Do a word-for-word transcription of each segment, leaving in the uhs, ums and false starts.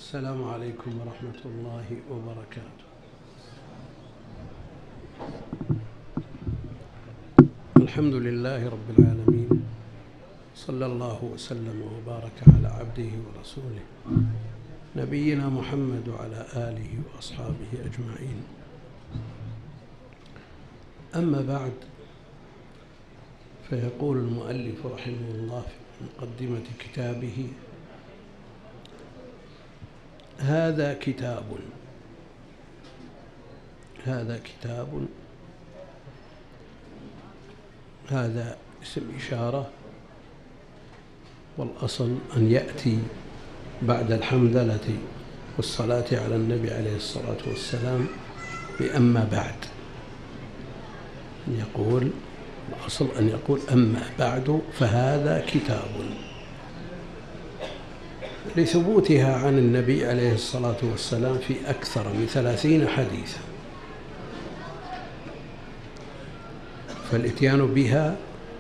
السلام عليكم ورحمة الله وبركاته. الحمد لله رب العالمين، صلى الله وسلم وبارك على عبده ورسوله نبينا محمد وعلى آله وأصحابه أجمعين. أما بعد، فيقول المؤلف رحمه الله في مقدمة كتابه: هذا كتاب هذا كتاب هذا اسم إشارة، والأصل أن يأتي بعد الحمدلة والصلاة على النبي عليه الصلاة والسلام بأما بعد، أن يقول الأصل أن يقول أما بعد فهذا كتاب، لثبوتها عن النبي عليه الصلاة والسلام في أكثر من ثلاثين حديثا، فالإتيان بها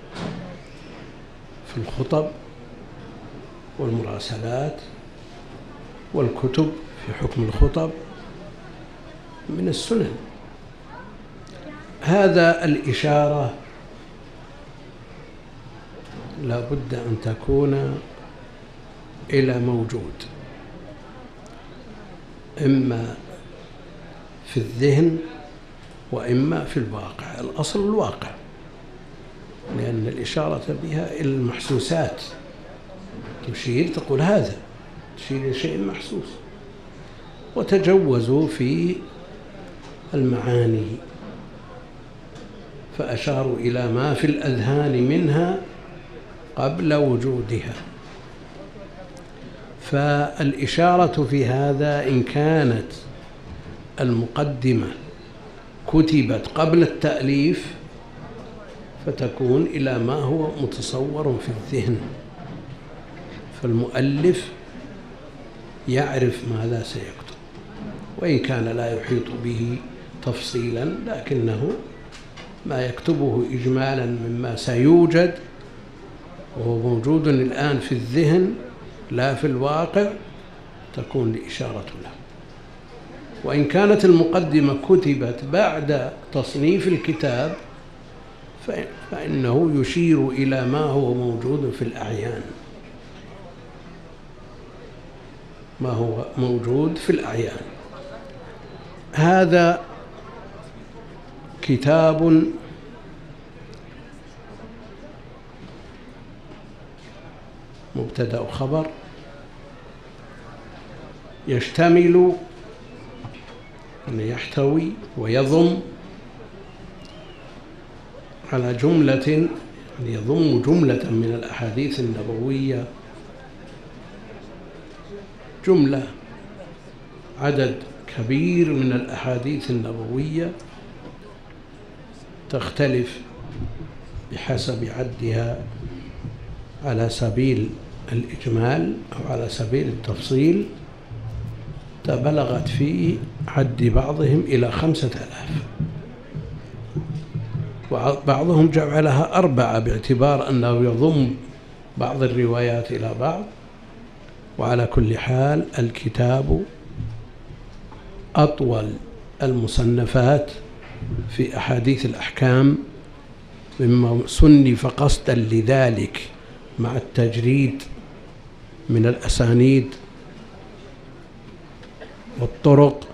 في الخطب والمراسلات والكتب في حكم الخطب من السنن. هذا الإشارة لا بد أن تكون إلى موجود، إما في الذهن وإما في الواقع. الأصل الواقع، لأن الإشارة بها إلى المحسوسات، تشير تقول هذا، تشير إلى شيء محسوس. وتجوزوا في المعاني فأشاروا إلى ما في الأذهان منها قبل وجودها. فالإشارة في هذا إن كانت المقدمة كتبت قبل التأليف فتكون إلى ما هو متصور في الذهن، فالمؤلف يعرف ماذا سيكتب، وإن كان لا يحيط به تفصيلا، لكنه ما يكتبه إجمالا مما سيوجد وهو موجود الآن في الذهن لا في الواقع، تكون الإشارة له. وإن كانت المقدمة كتبت بعد تصنيف الكتاب فإنه يشير إلى ما هو موجود في الأعيان، ما هو موجود في الأعيان. هذا كتاب مبتدأ وخبر، يشتمل يعني يحتوي ويضم على جملة، يعني يضم جملة من الأحاديث النبوية، جملة عدد كبير من الأحاديث النبوية تختلف بحسب عدها على سبيل الإجمال أو على سبيل التفصيل، تبلغت في عد بعضهم إلى خمسة آلاف، وبعضهم جعلها أربعة باعتبار أنه يضم بعض الروايات إلى بعض. وعلى كل حال الكتاب أطول المصنفات في أحاديث الأحكام، مما صنف قصدا لذلك مع التجريد من الأسانيد والطرق.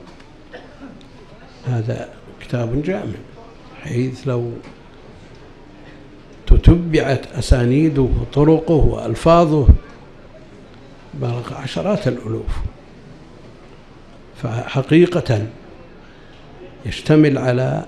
هذا كتاب جامع، حيث لو تتبعت أسانيده وطرقه وألفاظه بلغ عشرات الألوف. فحقيقة يشتمل على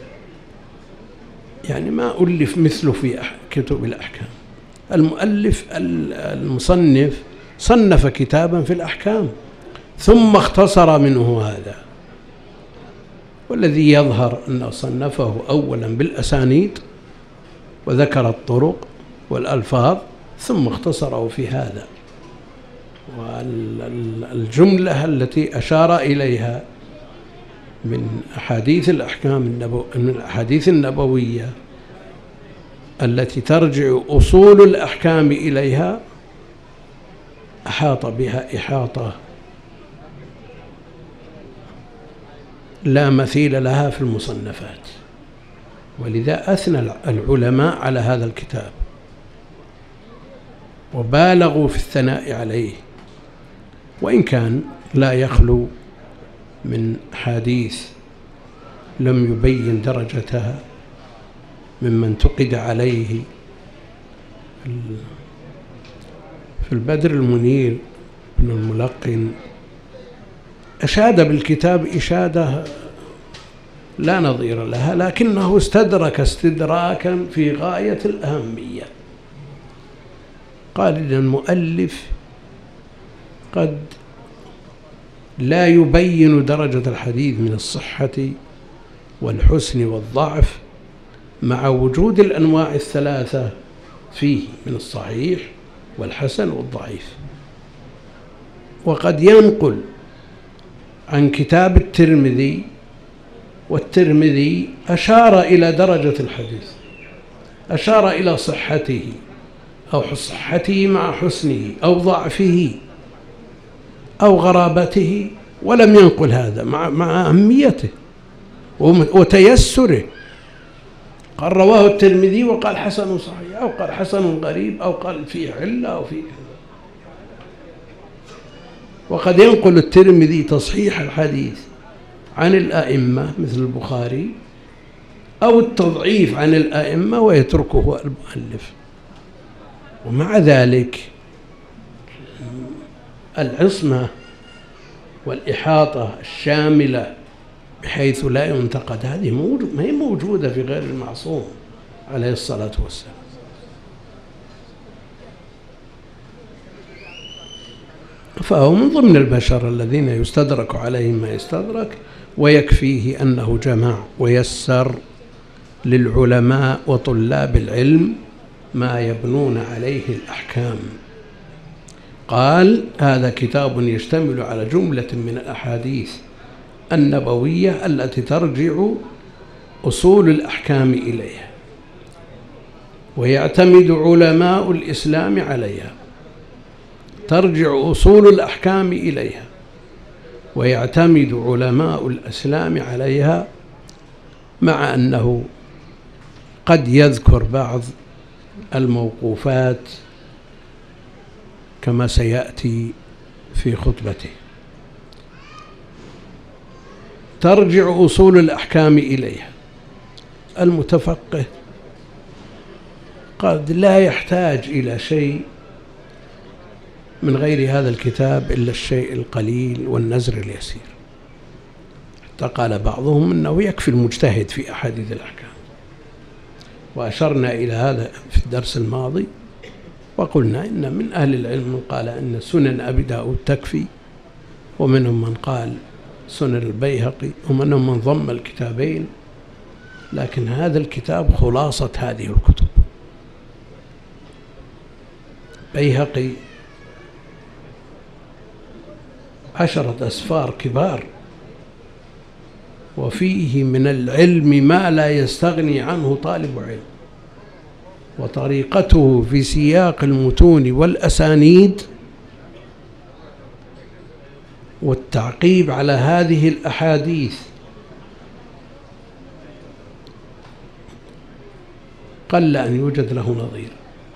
يعني ما ألف مثله في كتب الأحكام. المؤلف المصنف صنف كتابا في الأحكام ثم اختصر منه هذا، والذي يظهر أنه صنفه أولا بالأسانيد وذكر الطرق والألفاظ ثم اختصره في هذا. والجملة التي أشار إليها من أحاديث الأحكام النبو من الأحاديث النبوية التي ترجع أصول الأحكام إليها أحاط بها إحاطة لا مثيل لها في المصنفات، ولذا أثنى العلماء على هذا الكتاب وبالغوا في الثناء عليه، وإن كان لا يخلو من حديث لم يبين درجتها ممن انتقد عليه. في البدر المنير بن الملقن أشاد بالكتاب إشادة لا نظير لها، لكنه استدرك استدراكا في غاية الأهمية. قال إن المؤلف قد لا يبين درجة الحديث من الصحة والحسن والضعف مع وجود الأنواع الثلاثة فيه من الصحيح والحسن والضعيف، وقد ينقل عن كتاب الترمذي، والترمذي أشار إلى درجة الحديث، أشار إلى صحته أو صحته مع حسنه أو ضعفه أو غرابته، ولم ينقل هذا مع, مع أهميته وتيسره. قال رواه الترمذي وقال حسن صحيح، أو قال حسن غريب، أو قال فيه علة، أو فيه كذا. وقد ينقل الترمذي تصحيح الحديث عن الأئمة مثل البخاري، أو التضعيف عن الأئمة ويتركه المؤلف. ومع ذلك العصمة والإحاطة الشاملة بحيث لا ينتقد هذه ما هي موجودة في غير المعصوم عليه الصلاة والسلام. فهو من ضمن البشر الذين يستدرك عليهم ما يستدرك، ويكفيه أنه جمع ويسر للعلماء وطلاب العلم ما يبنون عليه الأحكام. قال هذا كتاب يشتمل على جملة من الأحاديث النبوية التي ترجع أصول الأحكام إليها، ويعتمد علماء الإسلام عليها. ترجع أصول الأحكام إليها ويعتمد علماء الإسلام عليها، مع أنه قد يذكر بعض الموقوفات كما سيأتي في خطبته. ترجع أصول الأحكام إليها. المتفقه قد لا يحتاج إلى شيء من غير هذا الكتاب إلا الشيء القليل والنزر اليسير، حتى قال بعضهم أنه يكفي المجتهد في أحاديث الأحكام. وأشرنا إلى هذا في الدرس الماضي، وقلنا إن من أهل العلم من قال أن سنن أبي داود تكفي، ومنهم من قال سنن البيهقي، ومنهم من ضم الكتابين. لكن هذا الكتاب خلاصة هذه الكتب. بيهقي عشرة أسفار كبار، وفيه من العلم ما لا يستغني عنه طالب علم. وطريقته في سياق المتون والأسانيد والتعقيب على هذه الأحاديث قل أن يوجد له نظير.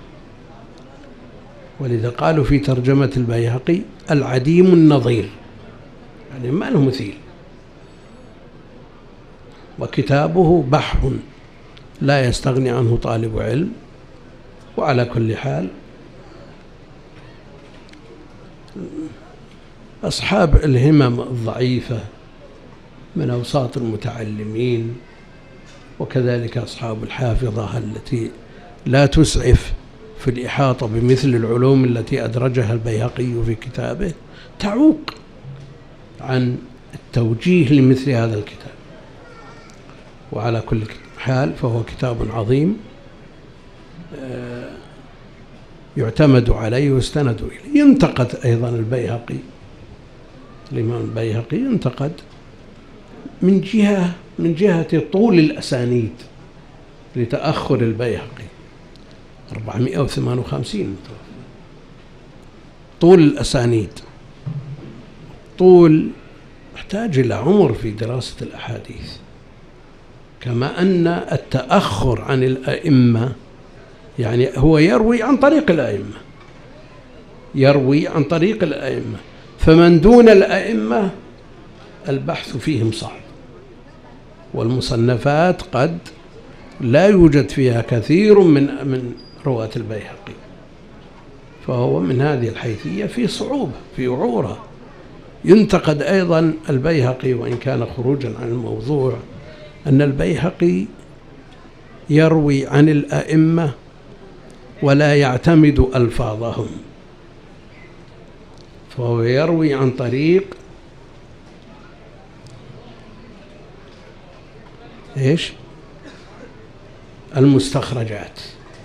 ولذا قالوا في ترجمة البيهقي العديم النظير، يعني ما له مثيل. وكتابه بحر لا يستغني عنه طالب علم. وعلى كل حال أصحاب الهمم الضعيفة من أوساط المتعلمين، وكذلك أصحاب الحافظة التي لا تسعف في الإحاطة بمثل العلوم التي أدرجها البيهقي في كتابه، تعوق عن التوجيه لمثل هذا الكتاب. وعلى كل حال فهو كتاب عظيم يعتمد عليه ويستند إليه. ينتقد أيضا البيهقي، الإمام البيهقي ينتقد من جهة من جهة طول الأسانيد لتأخر البيهقي أربعمائة وثمانية وخمسين، طول الأسانيد، طول يحتاج إلى عمر في دراسة الأحاديث، كما أن التأخر عن الأئمة يعني هو يروي عن طريق الأئمة، يروي عن طريق الأئمة، فمن دون الأئمة البحث فيهم صعب، والمصنفات قد لا يوجد فيها كثير من من رواة البيهقي، فهو من هذه الحيثية في صعوبة في وعورة. ينتقد أيضا البيهقي وإن كان خروجا عن الموضوع أن البيهقي يروي عن الأئمة ولا يعتمد ألفاظهم، فهو يروي عن طريق إيش؟ المستخرجات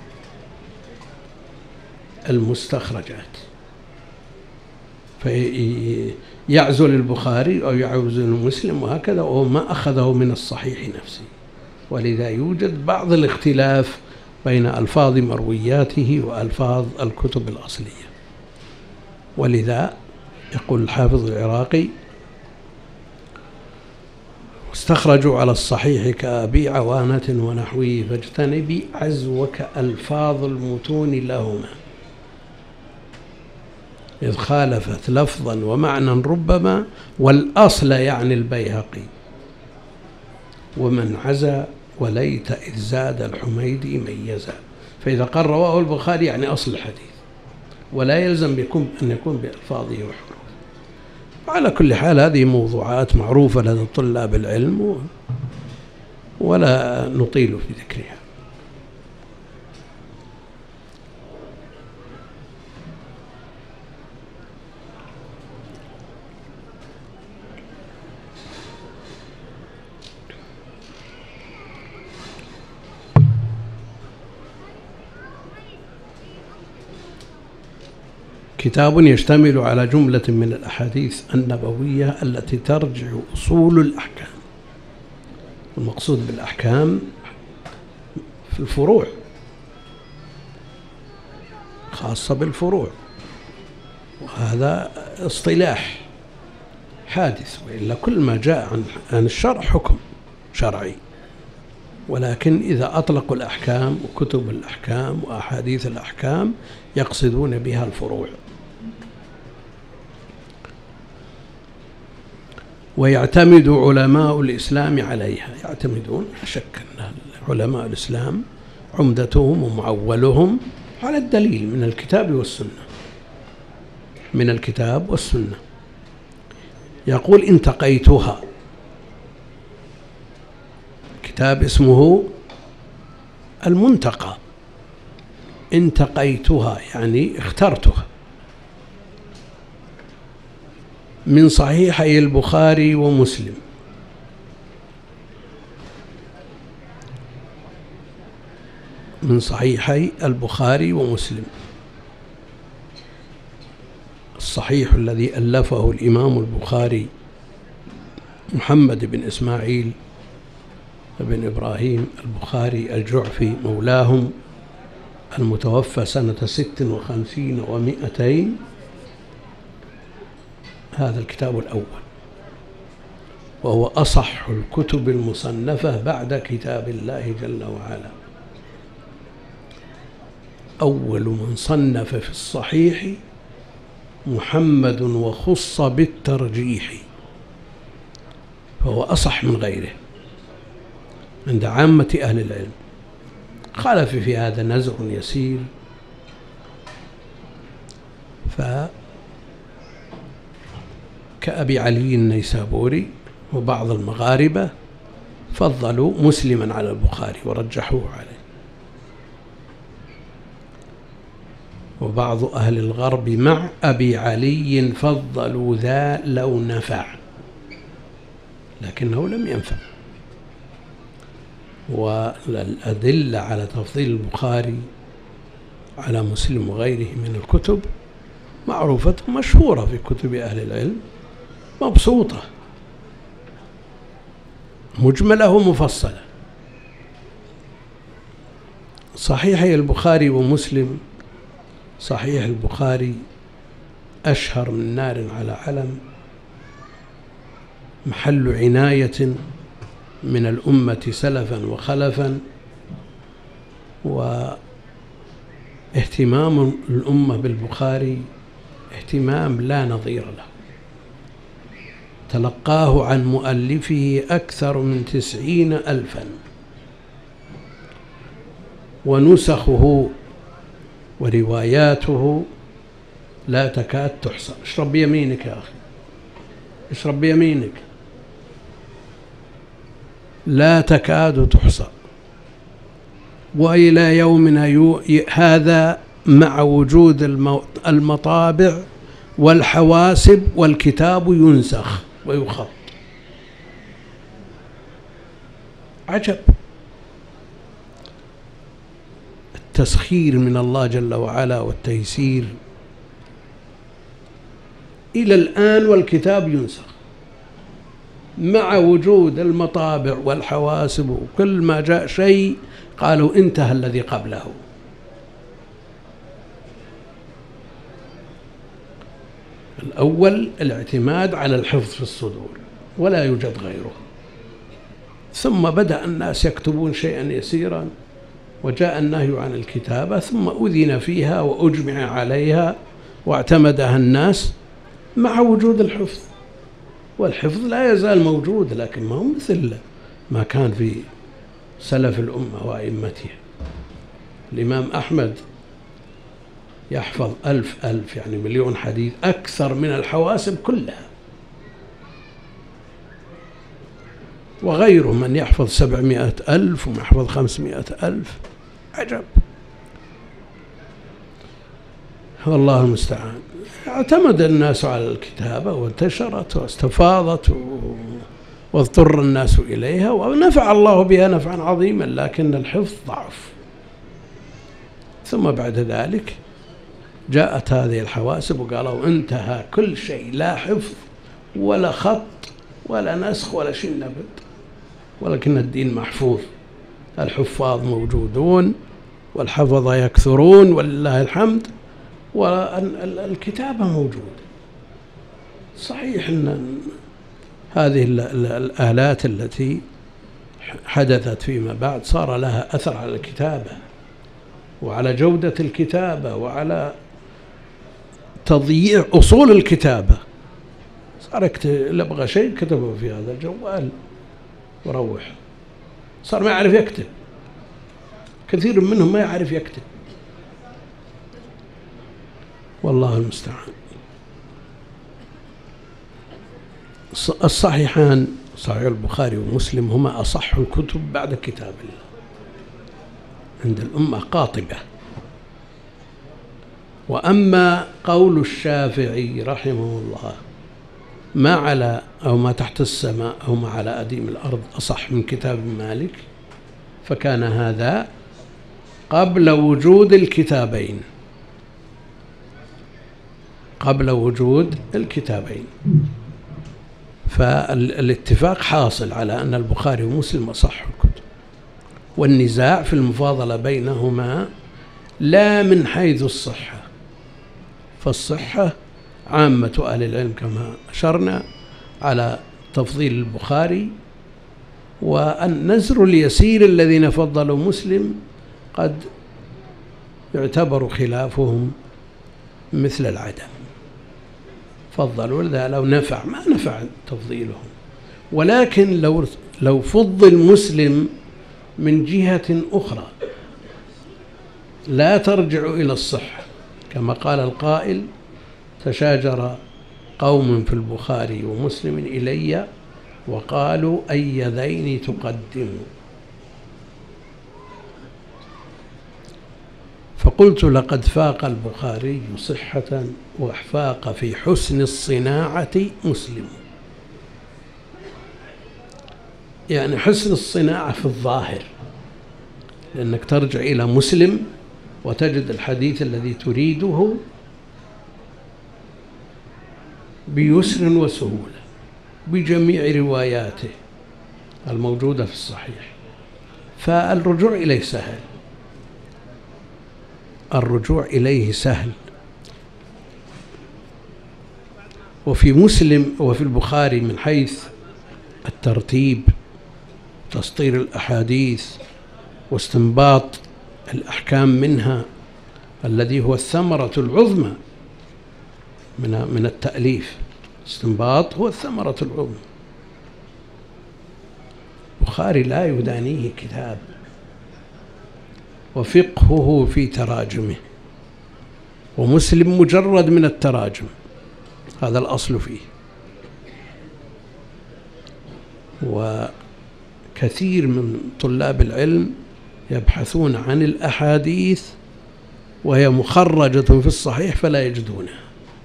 المستخرجات فيعزل البخاري أو يعزل مسلم وهكذا، وهو ما أخذه من الصحيح نفسه، ولذا يوجد بعض الاختلاف بين ألفاظ مروياته وألفاظ الكتب الأصلية. ولذا يقول الحافظ العراقي: استخرجوا على الصحيح كأبي عوانة ونحوه فاجتنبي عزوك ألفاظ المتون لهما، إذ خالفت لفظا ومعنى ربما، والأصل يعني البيهقي، ومن عزى وليت إذ زاد الحميدي ميزا. فإذا قال رواه البخاري يعني أصل الحديث، ولا يلزم بكم أن يكون بألفاظه وحروفه. وعلى كل حال هذه موضوعات معروفة لدى طلاب العلم ولا نطيل في ذكرها. كتاب يشتمل على جملة من الأحاديث النبوية التي ترجع أصول الأحكام. المقصود بالأحكام في الفروع، خاصة بالفروع، وهذا اصطلاح حادث، وإلا كل ما جاء عن الشرع حكم شرعي، ولكن إذا أطلقوا الأحكام وكتب الأحكام وأحاديث الأحكام يقصدون بها الفروع. ويعتمد علماء الإسلام عليها، يعتمدون لا شك أن علماء الإسلام عمدتهم ومعولهم على الدليل من الكتاب والسنة، من الكتاب والسنة. يقول: انتقيتها، كتاب اسمه المنتقى، انتقيتها يعني اخترتها، من صحيحي البخاري ومسلم، من صحيحي البخاري ومسلم. الصحيح الذي ألفه الإمام البخاري محمد بن إسماعيل بن إبراهيم البخاري الجعفي مولاهم، المتوفى سنة ست وخمسين ومائتين، هذا الكتاب الأول، وهو أصح الكتب المصنفة بعد كتاب الله جل وعلا. أول من صنف في الصحيح محمد وخص بالترجيح، فهو أصح من غيره عند عامة أهل العلم. خالف في هذا نزع يسير، فكأبي علي النيسابوري وبعض المغاربة فضلوا مسلما على البخاري ورجحوه عليه، وبعض أهل الغرب مع أبي علي فضلوا ذا لو نفع، لكنه لم ينفع. والأدلة على تفضيل البخاري على مسلم وغيره من الكتب معروفة مشهورة في كتب أهل العلم، مبسوطة مجملة ومفصلة. صحيحي البخاري ومسلم، صحيح البخاري أشهر من نار على علم محل عناية من الأمة سلفا وخلفا، واهتمام الأمة بالبخاري اهتمام لا نظير له. تلقاه عن مؤلفه أكثر من تسعين ألفا، ونسخه ورواياته لا تكاد تحصى. اشرب بيمينك يا أخي، اشرب بيمينك. لا تكاد تحصى، وإلى يومنا هذا مع وجود المطابع والحواسب والكتاب ينسخ ويخط. عجب، التسخير من الله جل وعلا والتيسير. إلى الآن والكتاب ينسخ مع وجود المطابع والحواسب، وكل ما جاء شيء قالوا انتهى الذي قبله. الأول الاعتماد على الحفظ في الصدور ولا يوجد غيره، ثم بدأ الناس يكتبون شيئا يسيرا، وجاء النهي عن الكتابة، ثم أذن فيها وأجمع عليها واعتمدها الناس مع وجود الحفظ. والحفظ لا يزال موجود، لكن ما هو مثل ما كان في سلف الأمة وأئمتها. الإمام أحمد يحفظ ألف ألف يعني مليون حديث، أكثر من الحواسب كلها، وغيره من يحفظ سبعمائة ألف ومن يحفظ خمسمائة ألف. عجب، والله المستعان. اعتمد الناس على الكتابة وانتشرت واستفاضت واضطر الناس إليها، ونفع الله بها نفعا عظيما، لكن الحفظ ضعف. ثم بعد ذلك جاءت هذه الحواسب وقالوا انتهى كل شيء، لا حفظ ولا خط ولا نسخ ولا شيء نبت، ولكن الدين محفوظ. الحفاظ موجودون والحفظة يكثرون ولله الحمد، والكتابة موجودة. صحيح أن هذه الآلات التي حدثت فيما بعد صار لها أثر على الكتابة وعلى جودة الكتابة وعلى تضييع أصول الكتابة. صار اللي أبغى شيء كتبه في هذا الجوال وروح، صار ما يعرف يكتب، كثير منهم ما يعرف يكتب، والله المستعان. الصحيحان صحيح البخاري ومسلم هما أصح الكتب بعد كتاب الله عند الأمة قاطبة. وأما قول الشافعي رحمه الله ما على أو ما تحت السماء أو ما على أديم الأرض أصح من كتاب مالك، فكان هذا قبل وجود الكتابين، قبل وجود الكتابين. فالاتفاق حاصل على أن البخاري ومسلم أصح الكتب، والنزاع في المفاضلة بينهما لا من حيث الصحة، فالصحة عامة أهل العلم كما أشرنا على تفضيل البخاري، والنزر اليسير الذين فضلوا مسلم قد يعتبر خلافهم مثل العدم، فضلوا لذا لو نفع ما نفع تفضيلهم. ولكن لو لو فضل مسلم من جهة أخرى لا ترجع إلى الصحة، كما قال القائل: تشاجر قوم في البخاري ومسلم إلي وقالوا أي ذين تقدم، فقلت لقد فاق البخاري صحة وفاق في حسن الصناعة مسلم. يعني حسن الصناعة في الظاهر، لأنك ترجع إلى مسلم وتجد الحديث الذي تريده بيسر وسهولة بجميع رواياته الموجودة في الصحيح، فالرجوع إليه سهل، الرجوع إليه سهل. وفي مسلم وفي البخاري من حيث الترتيب، تسطير الأحاديث واستنباط الأحكام منها، الذي هو الثمرة العظمى من من التأليف. استنباط هو الثمرة العظمى. البخاري لا يدانيه كتاب، وفقهه في تراجمه، ومسلم مجرد من التراجم، هذا الأصل فيه. وكثير من طلاب العلم يبحثون عن الأحاديث وهي مخرجة في الصحيح فلا يجدونها،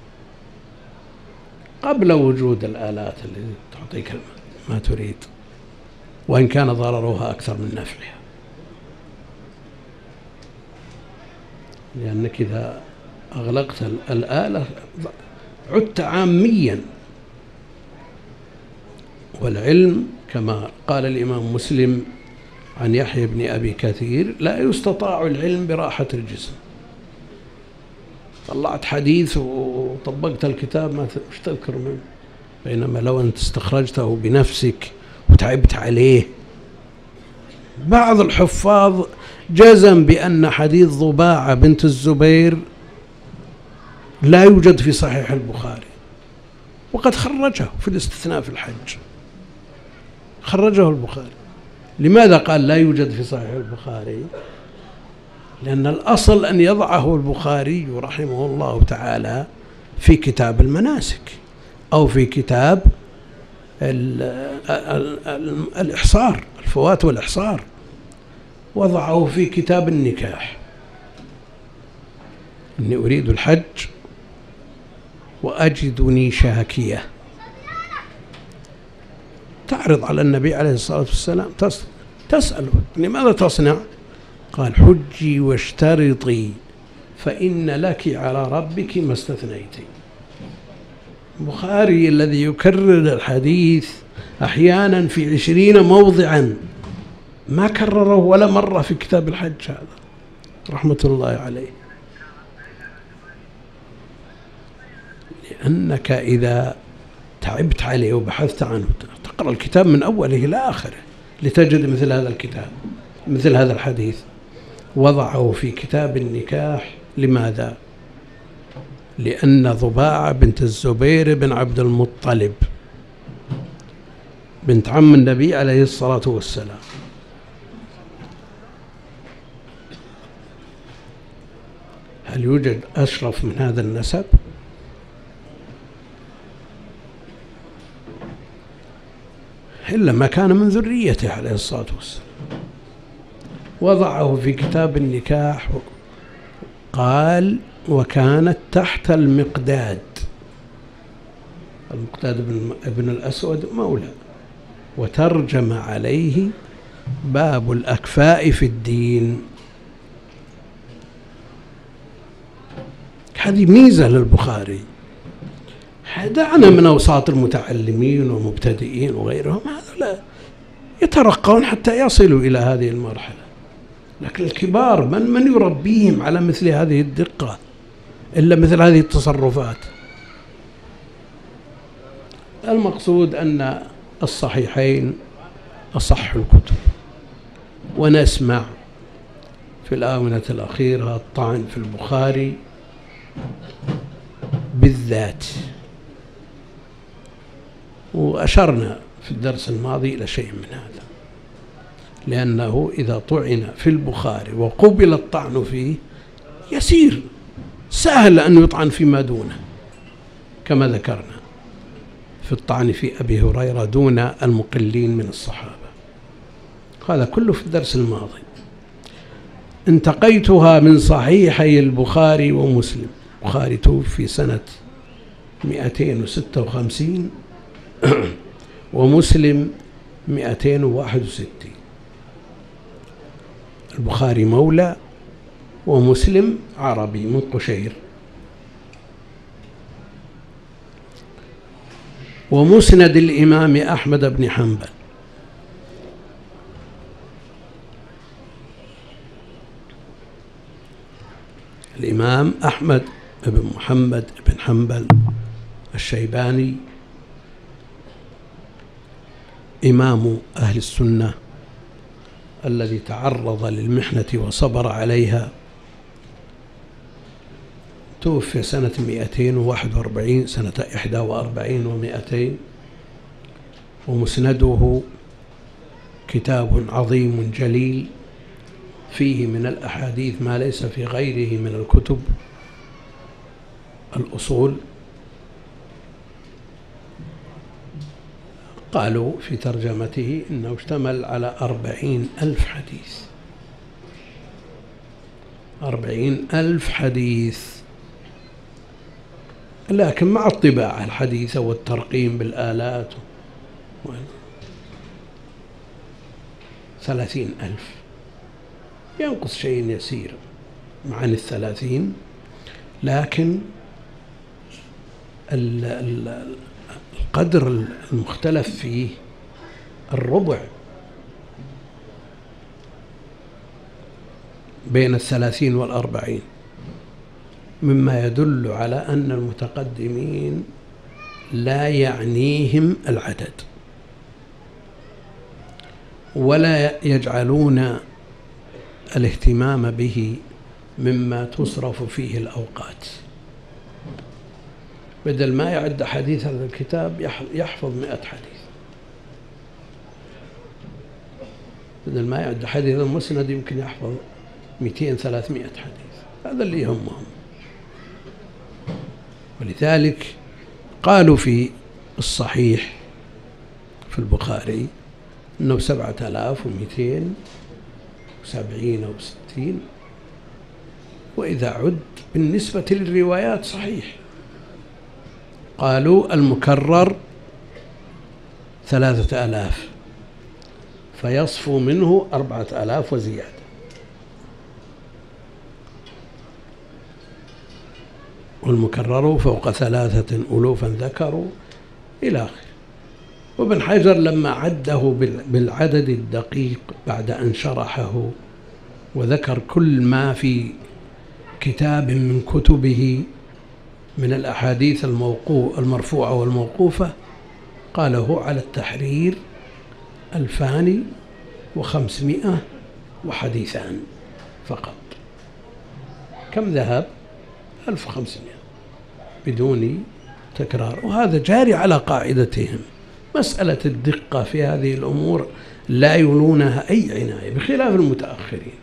قبل وجود الآلات اللي تعطيك ما تريد، وإن كان ضررها أكثر من نفعها. لأنك إذا أغلقت الآلة عدت عاميا. والعلم كما قال الإمام مسلم عن يحيى بن أبي كثير: لا يستطاع العلم براحة الجسم. طلعت حديث وطبقت الكتاب ما مش تذكر منه، بينما لو أنت استخرجته بنفسك وتعبت عليه. بعض الحفاظ جزم بأن حديث ضباعة بنت الزبير لا يوجد في صحيح البخاري، وقد خرجه في الاستثناء في الحج، خرجه البخاري. لماذا قال لا يوجد في صحيح البخاري؟ لأن الأصل أن يضعه البخاري رحمه الله تعالى في كتاب المناسك أو في كتاب الإحصار، الفوات والإحصار، وضعه في كتاب النكاح: إني أريد الحج وأجدني شاكية. تعرض على النبي عليه الصلاة والسلام، تسأله: لماذا تصنع؟ قال: حجي واشترطي فإن لك على ربك ما استثنيتي. البخاري الذي يكرر الحديث أحيانا في عشرين موضعا ما كرره ولا مرة في كتاب الحج، هذا رحمة الله عليه. لأنك إذا تعبت عليه وبحثت عنه تقرأ الكتاب من أوله إلى آخره لتجد مثل هذا الكتاب، مثل هذا الحديث. وضعه في كتاب النكاح. لماذا؟ لأن ضباعة بنت الزبير بن عبد المطلب بنت عم النبي عليه الصلاة والسلام، هل يوجد أشرف من هذا النسب؟ إلا ما كان من ذريته عليه الصلاة والسلام. وضعه في كتاب النكاح. قال: وكانت تحت المقداد. المقداد ابن الأسود مولى، وترجم عليه: باب الأكفاء في الدين. هذه ميزة للبخاري. دعنا من أوساط المتعلمين والمبتدئين وغيرهم، هذا يترقون حتى يصلوا إلى هذه المرحلة، لكن الكبار من من يربيهم على مثل هذه الدقة إلا مثل هذه التصرفات؟ المقصود أن الصحيحين أصح الكتب، ونسمع في الآونة الأخيرة الطعن في البخاري بالذات، وأشرنا في الدرس الماضي إلى شيء من هذا، لأنه إذا طعن في البخاري وقبل الطعن فيه يسير، سهل أن يطعن فيما دونه، كما ذكرنا في الطعن في أبي هريرة دون المقلين من الصحابة. هذا كله في الدرس الماضي. انتقيتها من صحيحي البخاري ومسلم. البخاري توفي سنة مئتين وستة وخمسين ومسلم مئتين وواحد وستين. البخاري مولى ومسلم عربي من قشير. ومسند الإمام أحمد بن حنبل. الإمام أحمد بن محمد بن حنبل الشيباني إمام أهل السنة الذي تعرض للمحنة وصبر عليها، توفي سنة مئتين وواحد وأربعين، سنة إحدى وأربعين ومئتين، ومسنده كتاب عظيم جليل فيه من الأحاديث ما ليس في غيره من الكتب الأصول. قالوا في ترجمته إنه اشتمل على أربعين ألف حديث، أربعين ألف حديث، لكن مع الطباعة الحديثة والترقيم بالآلات ثلاثين ألف، ينقص شيء يسير عن الثلاثين، لكن القدر المختلف فيه الربع بين الثلاثين والأربعين، مما يدل على أن المتقدمين لا يعنيهم العدد ولا يجعلون الاهتمام به مما تصرف فيه الأوقات. بدل ما يعد حديث هذا الكتاب يحفظ مئة حديث، بدل ما يعد حديث المسند يمكن يحفظ مئتين ثلاثمائة حديث. هذا اللي يهمهم. ولذلك قالوا في الصحيح في البخاري أنه سبعة آلاف ومئتين وسبعين أو ستين، وإذا عد بالنسبة للروايات صحيح. قالوا المكرر ثلاثة آلاف، فيصفو منه أربعة آلاف وزيادة. والمكرر فوق ثلاثة ألوفا ذكروا إلى آخره. وابن حجر لما عده بالعدد الدقيق بعد أن شرحه وذكر كل ما في كتاب من كتبه من الأحاديث المرفوعة والموقوفة، قاله على التحرير ألفان وخمسمائة وحديثان فقط. كم ذهب؟ ألف وخمسمائة بدون تكرار. وهذا جاري على قاعدتهم. مسألة الدقة في هذه الأمور لا يولونها أي عناية، بخلاف المتأخرين.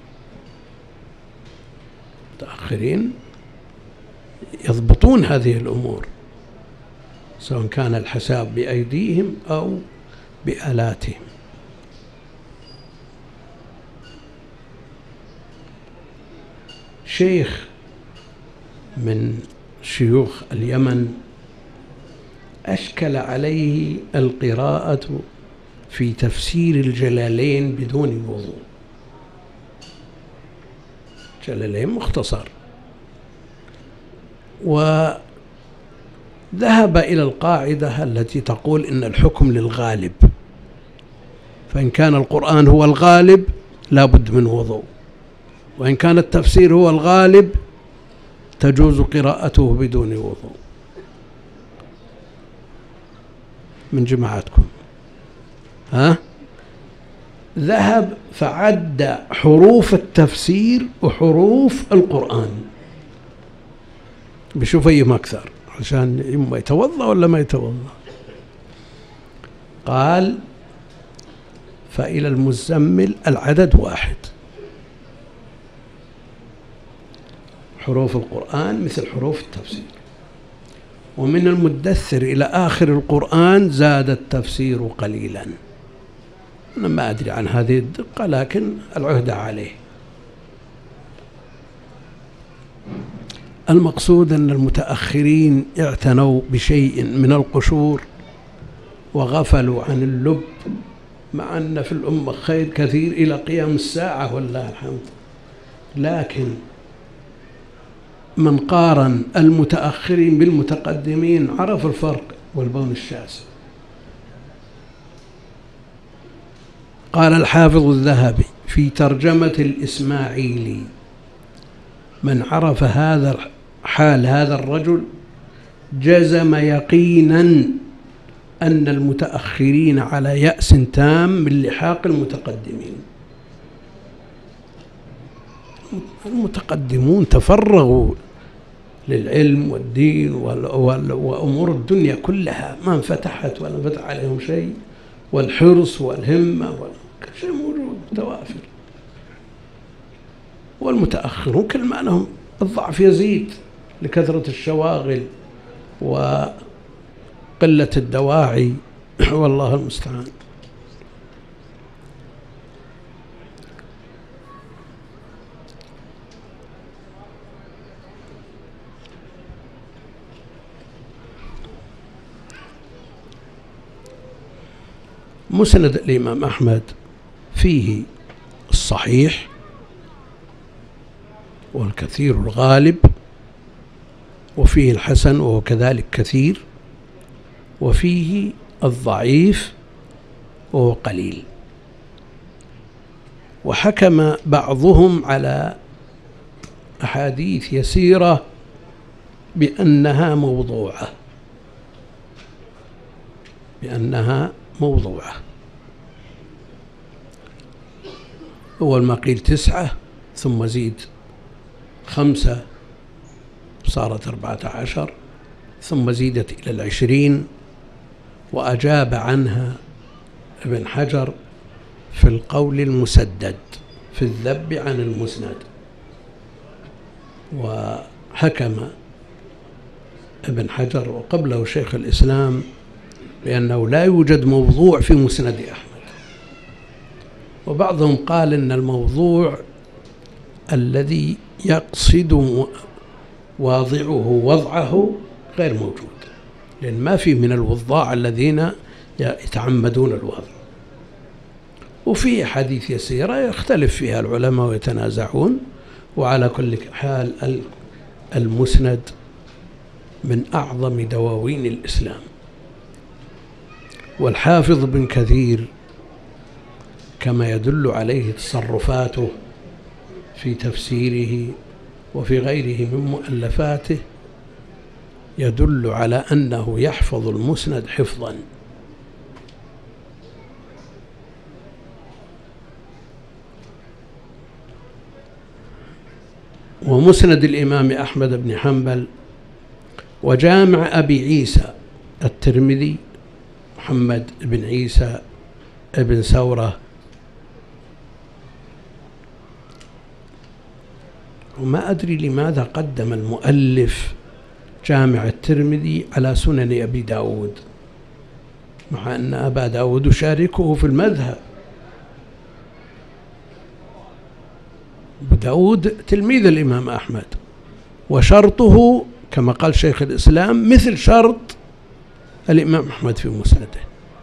المتأخرين يضبطون هذه الأمور، سواء كان الحساب بأيديهم أو بآلاتهم. شيخ من شيوخ اليمن أشكل عليه القراءة في تفسير الجلالين بدون وضوء. جلالين مختصر، وذهب إلى القاعدة التي تقول إن الحكم للغالب، فإن كان القرآن هو الغالب لا بد من وضوء، وإن كان التفسير هو الغالب تجوز قراءته بدون وضوء. من جماعتكم ها ذهب فعد حروف التفسير وحروف القرآن، بشوف أيهم أكثر عشان إما يتوضأ ولا ما يتوضأ. قال فإلى المزمل العدد واحد، حروف القرآن مثل حروف التفسير، ومن المدثر إلى آخر القرآن زاد التفسير قليلا. أنا ما أدري عن هذه الدقة، لكن العهد عليه. المقصود أن المتأخرين اعتنوا بشيء من القشور وغفلوا عن اللب، مع أن في الأمة خير كثير إلى قيام الساعة والله الحمد. لكن من قارن المتأخرين بالمتقدمين عرف الفرق والبون الشاسع. قال الحافظ الذهبي في ترجمة الإسماعيلي: من عرف هذا حال هذا الرجل جزم يقينا أن المتأخرين على يأس تام من لحاق المتقدمين. المتقدمون تفرغوا للعلم والدين وأمور الدنيا كلها، ما انفتحت ولا انفتح عليهم شيء، والحرص والهمة كل شيء موجود متوافر. والمتأخرون كل ما لهم الضعف يزيد لكثرة الشواغل وقلة الدواعي، والله المستعان. مسند الإمام أحمد فيه الصحيح والكثير الغالب، وفيه الحسن وهو كذلك كثير، وفيه الضعيف وهو قليل. وحكم بعضهم على أحاديث يسيرة بأنها موضوعة بأنها موضوعة أول ما قيل تسعة ثم زيد خمسة صارت أربعة عشر، ثم زيدت إلى العشرين، وأجاب عنها ابن حجر في القول المسدد في الذب عن المسند. وحكم ابن حجر وقبله شيخ الإسلام بأنه لا يوجد موضوع في مسند أحمد. وبعضهم قال إن الموضوع الذي يقصد واضعه وضعه غير موجود، لأن ما في من الوضاع الذين يتعمدون الوضع. وفي حديث يسيرة يختلف فيها العلماء ويتنازعون. وعلى كل حال المسند من أعظم دواوين الإسلام. والحافظ بن كثير كما يدل عليه تصرفاته في تفسيره وفي غيره من مؤلفاته يدل على أنه يحفظ المسند حفظا. ومسند الإمام أحمد بن حنبل وجامع أبي عيسى الترمذي محمد بن عيسى بن ثورة، وما أدري لماذا قدم المؤلف جامع الترمذي على سنن أبي داود، مع أن أبا داود يشاركه في المذهب. أبو داود تلميذ الإمام أحمد، وشرطه كما قال شيخ الإسلام مثل شرط الإمام أحمد في مسنده.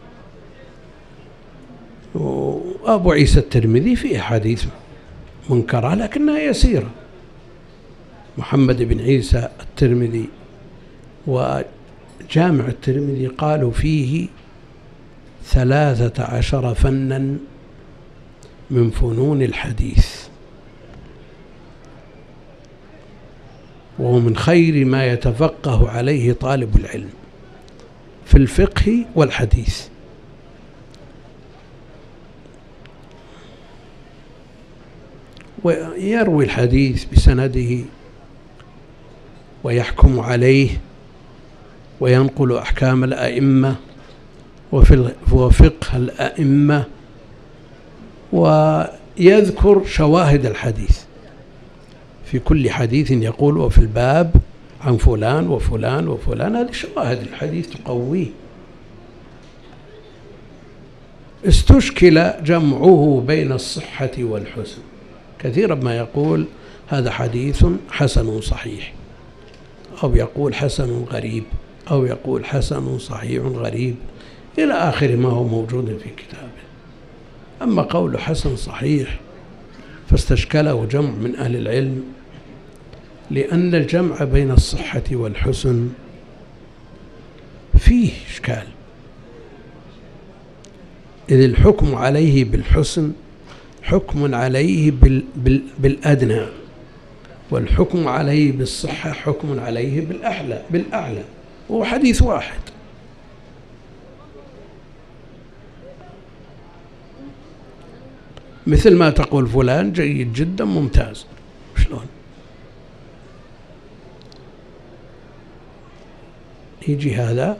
وأبو عيسى الترمذي فيه أحاديث منكرة لكنها يسيرة. محمد بن عيسى الترمذي وجامع الترمذي قالوا فيه ثلاثة عشر فنا من فنون الحديث، وهو من خير ما يتفقه عليه طالب العلم في الفقه والحديث. ويروي الحديث بسنده ويحكم عليه وينقل أحكام الأئمة وفقه الأئمة، ويذكر شواهد الحديث في كل حديث يقول وفي الباب عن فلان وفلان وفلان. هذه شواهد الحديث تقويه. استشكل جمعه بين الصحة والحسن، كثيرا ما يقول هذا حديث حسن صحيح، أو يقول حسن غريب، أو يقول حسن صحيح غريب، إلى آخر ما هو موجود في كتابه. أما قول حسن صحيح فاستشكله جمع من أهل العلم، لأن الجمع بين الصحة والحسن فيه إشكال، إذ الحكم عليه بالحسن حكم عليه بال بال بالأدنى، والحكم عليه بالصحة حكم عليه بالأعلى بالأعلى، وهو حديث واحد. مثل ما تقول فلان جيد جدا ممتاز. شلون يجي هذا؟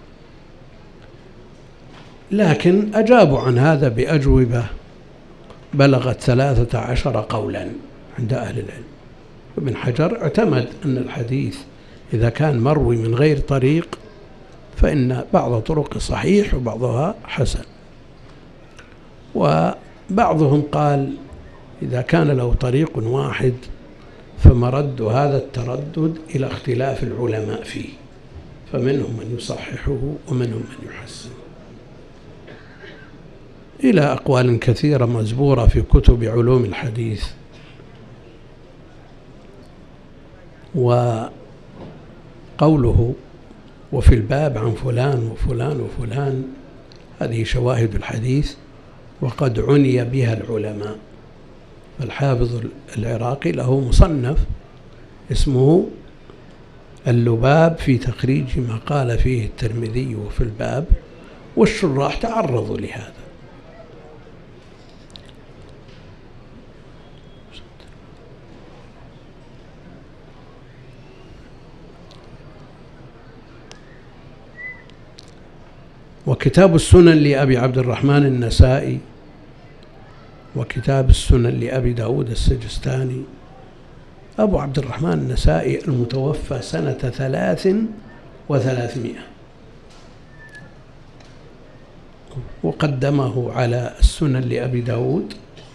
لكن أجابوا عن هذا بأجوبة بلغت ثلاثة عشر قولا عند أهل العلم. ابن حجر اعتمد أن الحديث إذا كان مروي من غير طريق فإن بعض طرق صحيح وبعضها حسن، وبعضهم قال إذا كان له طريق واحد فمرد هذا التردد إلى اختلاف العلماء فيه، فمنهم من يصححه ومنهم من يحسن، إلى أقوال كثيرة مزبورة في كتب علوم الحديث. وقوله وفي الباب عن فلان وفلان وفلان هذه شواهد الحديث وقد عني بها العلماء. الحافظ العراقي له مصنف اسمه اللباب في تخريج ما قال فيه الترمذي وفي الباب، والشراح تعرضوا لهذا. وكتاب السنن لأبي عبد الرحمن النسائي وكتاب السنن لأبي داود السجستاني. أبو عبد الرحمن النسائي المتوفى سنة ثلاث وثلاثمائة، وقدمه على السنن لأبي داود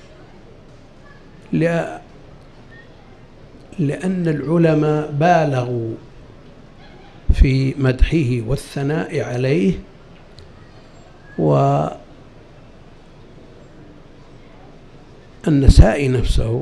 لأن العلماء بالغوا في مدحه والثناء عليه، والنسائي نفسه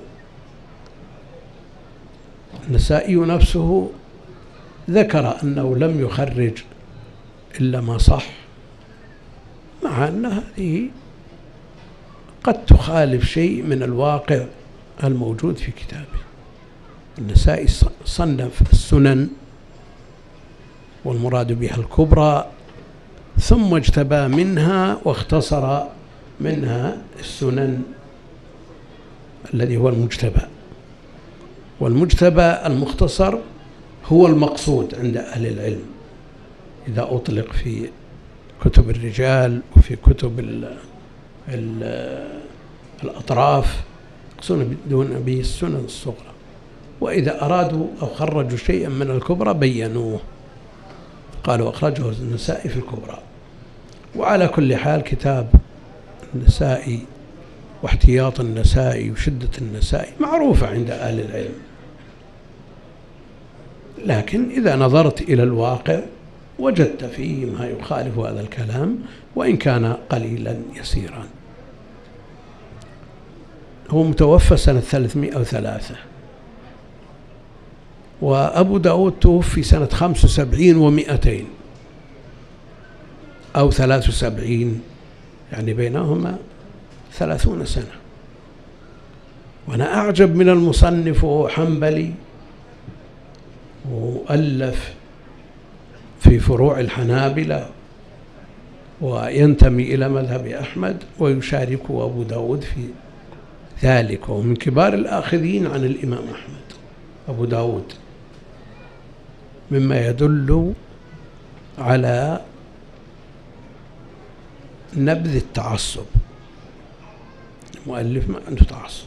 النسائي نفسه ذكر أنه لم يخرج إلا ما صح، مع أن هذه قد تخالف شيء من الواقع الموجود في كتابه. النسائي صنف السنن والمراد بها الكبرى، ثم اجتبى منها واختصر منها السنن الذي هو المجتبى، والمجتبى المختصر هو المقصود عند أهل العلم إذا أطلق في كتب الرجال وفي كتب ال ال الأطراف، يقصدون دون به السنن الصغرى، وإذا أرادوا أو خرجوا شيئا من الكبرى بينوه، قالوا أخرجه النسائي في الكبرى. وعلى كل حال كتاب النسائي واحتياط النسائي وشدة النسائي معروفة عند أهل العلم، لكن إذا نظرت إلى الواقع وجدت فيه ما يخالف هذا الكلام وإن كان قليلا يسيرا. هو متوفى سنة ثلاثمائة وثلاثة، وأبو داود توفي سنة خمس وسبعين ومئتين أو ثلاث وسبعين، يعني بينهما ثلاثون سنة. وأنا أعجب من المصنف وهو حنبلي وألف في فروع الحنابلة وينتمي إلى مذهب أحمد ويشاركه أبو داود في ذلك، ومن كبار الآخذين عن الإمام أحمد أبو داود، مما يدل على نبذ التعصب. المؤلف ما عنده تعصب.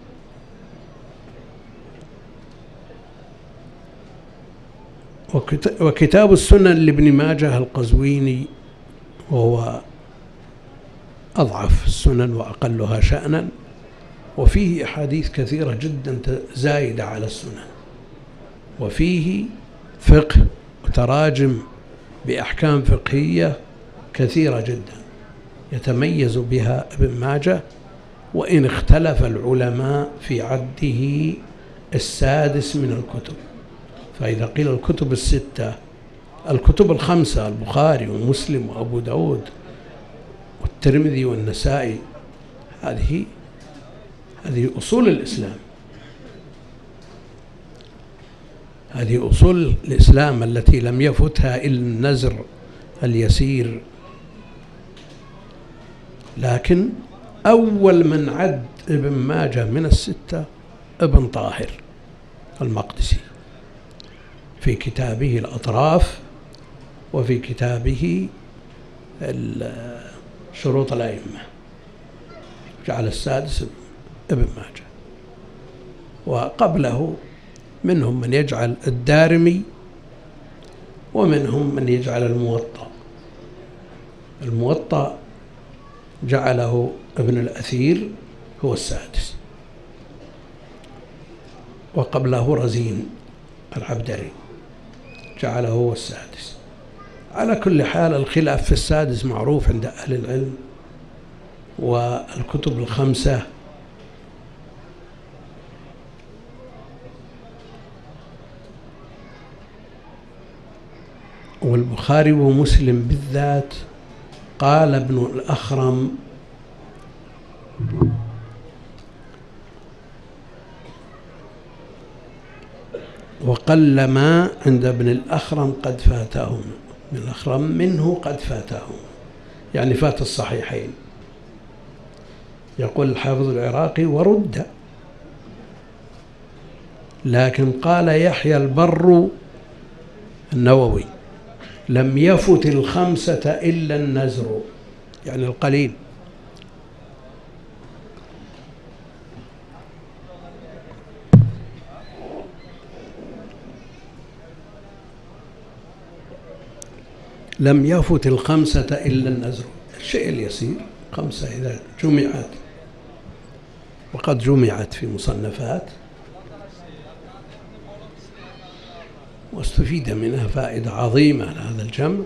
وكتاب السنن لابن ماجه القزويني وهو أضعف السنن وأقلها شأنا، وفيه أحاديث كثيرة جدا زايدة على السنن، وفيه فقه وتراجم بأحكام فقهية كثيرة جدا يتميز بها ابن ماجه، وإن اختلف العلماء في عده السادس من الكتب. فإذا قيل الكتب الستة، الكتب الخمسة البخاري ومسلم وأبو داود والترمذي والنسائي، هذه هذه أصول الإسلام، هذه أصول الإسلام التي لم يفتها إلا النزر اليسير. لكن أول من عد ابن ماجه من الستة ابن طاهر المقدسي في كتابه الأطراف، وفي كتابه شروط الأئمة جعل السادس ابن ماجه. وقبله منهم من يجعل الدارمي، ومنهم من يجعل الموطأ. الموطأ جعله ابن الأثير هو السادس، وقبله رزين العبدري جعله هو السادس. على كل حال الخلاف في السادس معروف عند أهل العلم، والكتب الخمسة والبخاري ومسلم بالذات قال ابن الأخرم وقل ما عند ابن الأخرم قد فاتهم، ابن الأخرم منه قد فاتهم، يعني فات الصحيحين. يقول الحافظ العراقي ورد، لكن قال يحيى البر النووي لم يفت الخمسة إلا النزر، يعني القليل. لم يفت الخمسة إلا النزر، الشيء اليسير، خمسة إذا جمعت، وقد جمعت في مصنفات واستفيد منها فائدة عظيمة على هذا الجمع،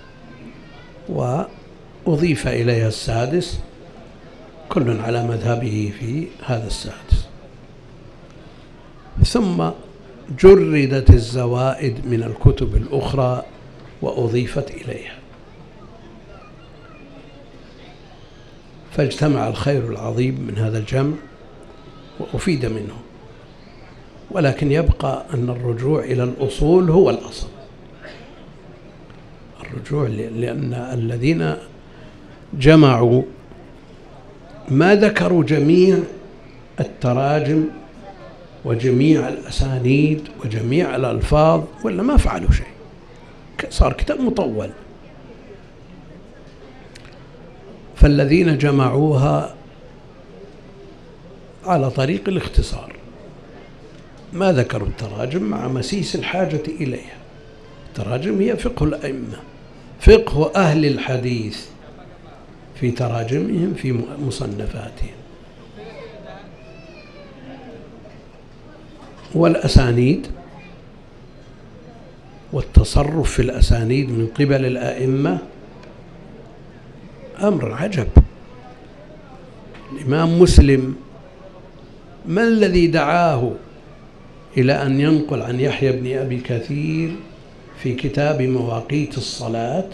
وأضيف إليها السادس، كل على مذهبه في هذا السادس. ثم جردت الزوائد من الكتب الأخرى وأضيفت إليها، فاجتمع الخير العظيم من هذا الجمع وأفيد منه. ولكن يبقى أن الرجوع إلى الأصول هو الأصل، الرجوع، لأن الذين جمعوا ما ذكروا جميع التراجم وجميع الأسانيد وجميع الألفاظ، ولا ما فعلوا شيء، صار كتاب مطول. فالذين جمعوها على طريق الاختصار ما ذكروا التراجم مع مسيس الحاجة إليها. التراجم هي فقه الأئمة، فقه أهل الحديث في تراجمهم في مصنفاتهم. والأسانيد والتصرف في الأسانيد من قبل الأئمة أمر عجب. الإمام مسلم ما الذي دعاه إلى أن ينقل عن يحيى بن أبي كثير في كتاب مواقيت الصلاة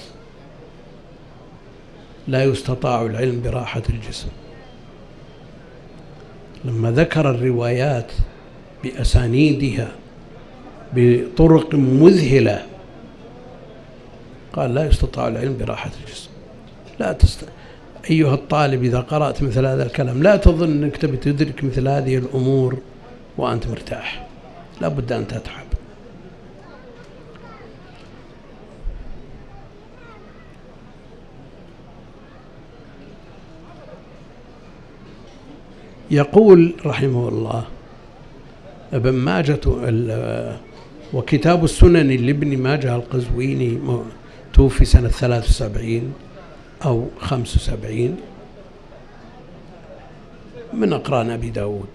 لا يستطاع العلم براحة الجسم؟ لما ذكر الروايات بأسانيدها بطرق مذهلة قال لا يستطاع العلم براحة الجسم. لا تست... أيها الطالب إذا قرأت مثل هذا الكلام لا تظن أنك تبي تدرك مثل هذه الأمور وأنت مرتاح، لا بد أن تتعب. يقول رحمه الله ابن ماجة وكتاب السنن لابن ماجه القزويني توفي سنة ثلاث وسبعين أو خمس وسبعين من أقران أبي داود،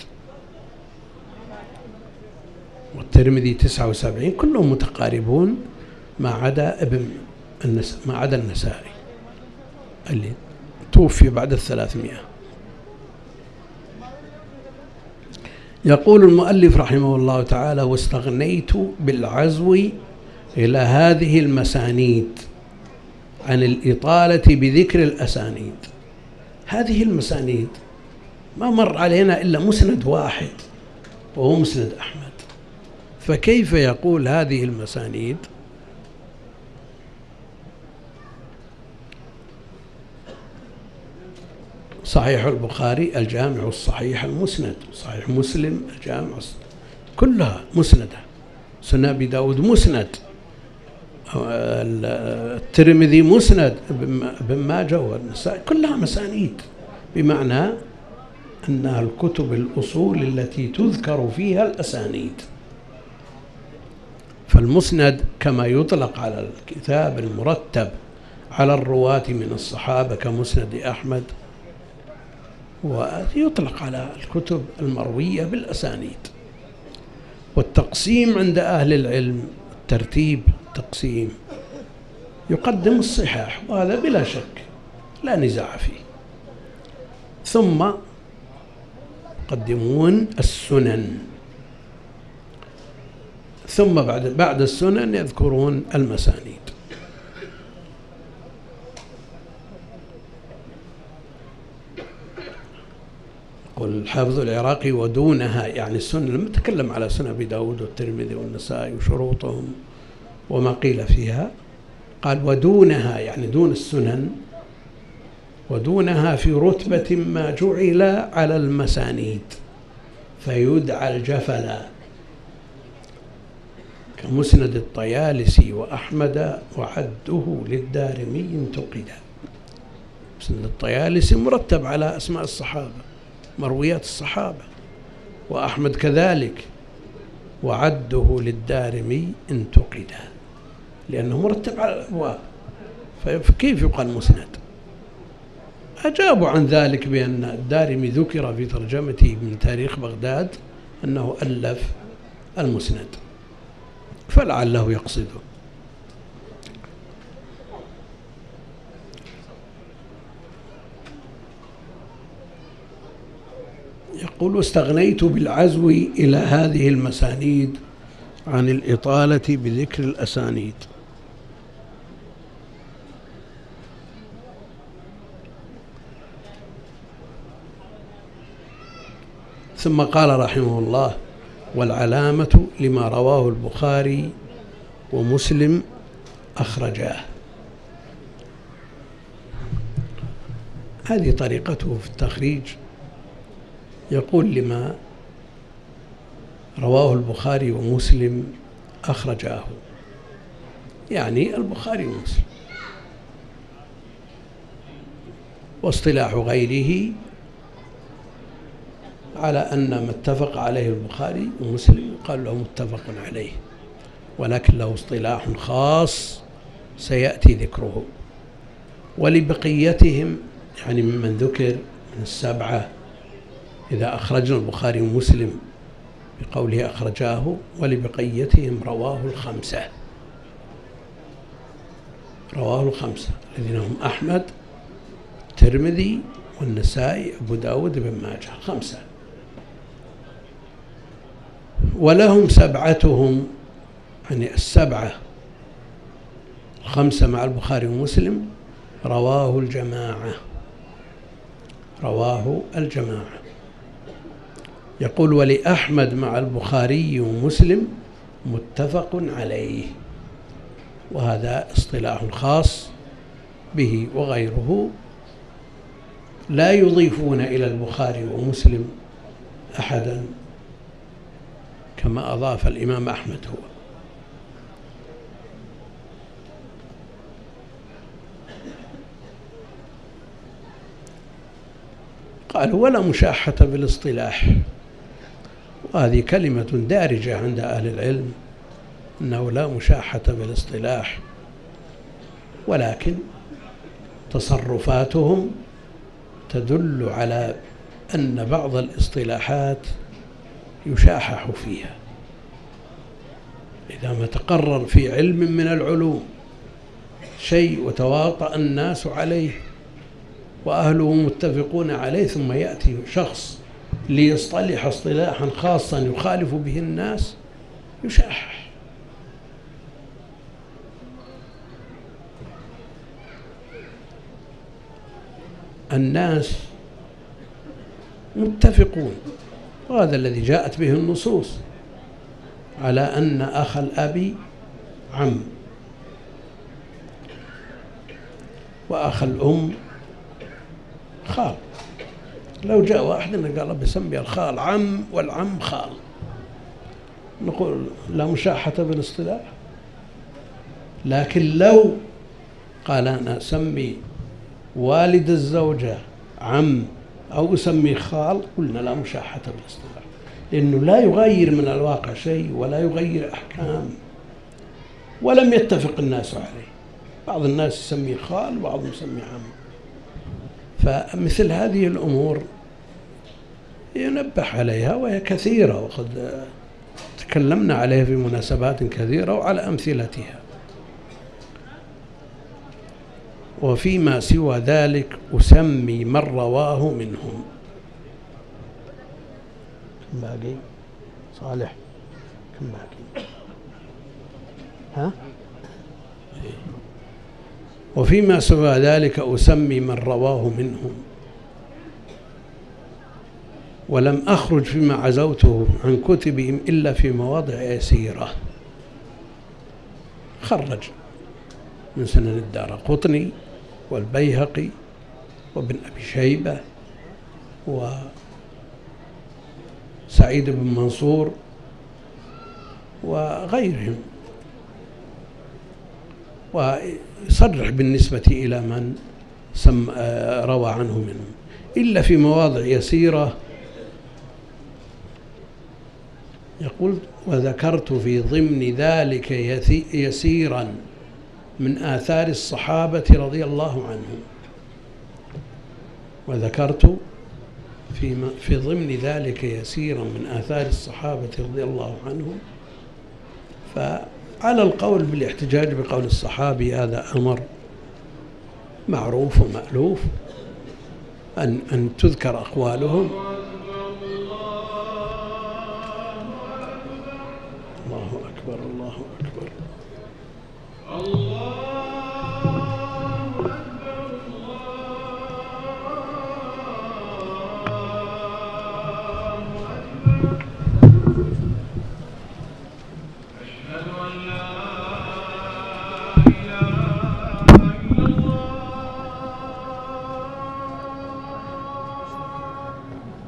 والترمذي تسعة وسبعين، كلهم متقاربون ما عدا ابن النس... ما عدا النسائي اللي توفي بعد الثلاثمائة. يقول المؤلف رحمه الله تعالى واستغنيت بالعزو إلى هذه المسانيد عن الإطالة بذكر الأسانيد. هذه المسانيد ما مر علينا إلا مسند واحد وهو مسند أحمد، فكيف يقول هذه المسانيد؟ صحيح البخاري الجامع الصحيح المسند، صحيح مسلم الجامع كلها مسندة، سنن أبي داود مسند، الترمذي مسند، ابن ماجه والنسائي كلها مسانيد، بمعنى أنها الكتب الأصول التي تذكر فيها الأسانيد. فالمسند كما يطلق على الكتاب المرتب على الرواة من الصحابة كمسند أحمد، ويطلق على الكتب المروية بالأسانيد. والتقسيم عند أهل العلم، الترتيب التقسيم يقدم الصحاح، وهذا بلا شك لا نزاع فيه، ثم يقدمون السنن، ثم بعد بعد السنن يذكرون المسانيد. يقول الحافظ العراقي ودونها، يعني السنن، لما تكلم على سنن أبي داود والترمذي والنسائي وشروطهم وما قيل فيها، قال ودونها يعني دون السنن، ودونها في رتبة ما جعل على المسانيد فيدعى الجفلا، كمسند الطيالسي وأحمد وعده للدارمي انتقدا. مسند الطيالسي مرتب على أسماء الصحابة، مرويات الصحابة، وأحمد كذلك، وعده للدارمي انتقدا، لأنه مرتب على الأبواب، فكيف يقال مسند؟ أجابوا عن ذلك بأن الدارمي ذكر في ترجمته من تاريخ بغداد أنه ألف المسند، فلعله يقصده. يقول واستغنيت بالعزو إلى هذه المسانيد عن الإطالة بذكر الأسانيد. ثم قال رحمه الله والعلامة لما رواه البخاري ومسلم أخرجاه. هذه طريقته في التخريج، يقول لما رواه البخاري ومسلم أخرجاه، يعني البخاري ومسلم. واصطلاح غيره على أن ما اتفق عليه البخاري ومسلم يقال له متفق عليه، ولكن له اصطلاح خاص سيأتي ذكره. ولبقيتهم يعني ممن ذكر من السبعة إذا أخرجنا البخاري ومسلم بقوله أخرجاه، ولبقيتهم رواه الخمسة، رواه الخمسة الذين هم أحمد الترمذي والنسائي أبو داود بن ماجه، خمسة. ولهم سبعتهم، يعني السبعة الخمسة مع البخاري ومسلم رواه الجماعة، رواه الجماعة. يقول ولأحمد مع البخاري ومسلم متفق عليه، وهذا اصطلاح خاص به، وغيره لا يضيفون إلى البخاري ومسلم أحدا كما أضاف الإمام أحمد هو. قال ولا مشاحة بالاصطلاح، وهذه كلمة دارجة عند أهل العلم أنه لا مشاحة بالاصطلاح، ولكن تصرفاتهم تدل على أن بعض الاصطلاحات يشاحح فيها. إذا ما تقرر في علم من العلوم شيء وتواطأ الناس عليه وأهله متفقون عليه، ثم يأتي شخص ليصطلح اصطلاحا خاصا يخالف به الناس، يشاحح. الناس متفقون، وهذا الذي جاءت به النصوص على أن أخ الأب عم، وأخ الأم خال، لو جاء واحد قال بسمي الخال عم والعم خال، نقول لا مشاحة بالاصطلاح. لكن لو قال أنا أسمي والد الزوجة عم أو أسمي خال، قلنا لا مشاحة بالاصطلاح، لأنه لا يغير من الواقع شيء ولا يغير أحكام، ولم يتفق الناس عليه. بعض الناس يسمي خال وبعضهم يسمي عم. فمثل هذه الأمور ينبه عليها، وهي كثيرة، وقد تكلمنا عليها في مناسبات كثيرة وعلى أمثلتها. وفيما سوى ذلك أسمي من رواه منهم. كم باقي؟ صالح كم باقي؟ ها؟ وفيما سوى ذلك أسمي من رواه منهم، ولم أخرج فيما عزوته عن كتبهم إلا في مواضع يسيرة. خرج من سنن الدارقطني والبيهقي وابن أبي شيبة وسعيد بن منصور وغيرهم، ويصرح بالنسبة إلى من سم روى عنه منهم، إلا في مواضع يسيرة. يقول وذكرت في ضمن ذلك يسيرا من آثار الصحابة رضي الله عنهم. وذكرت في في ضمن ذلك يسيرا من آثار الصحابة رضي الله عنهم. فعلى القول بالاحتجاج بقول الصحابي هذا أمر معروف ومألوف، أن أن تذكر أقوالهم. الله أكبر الله أكبر الله أكبر.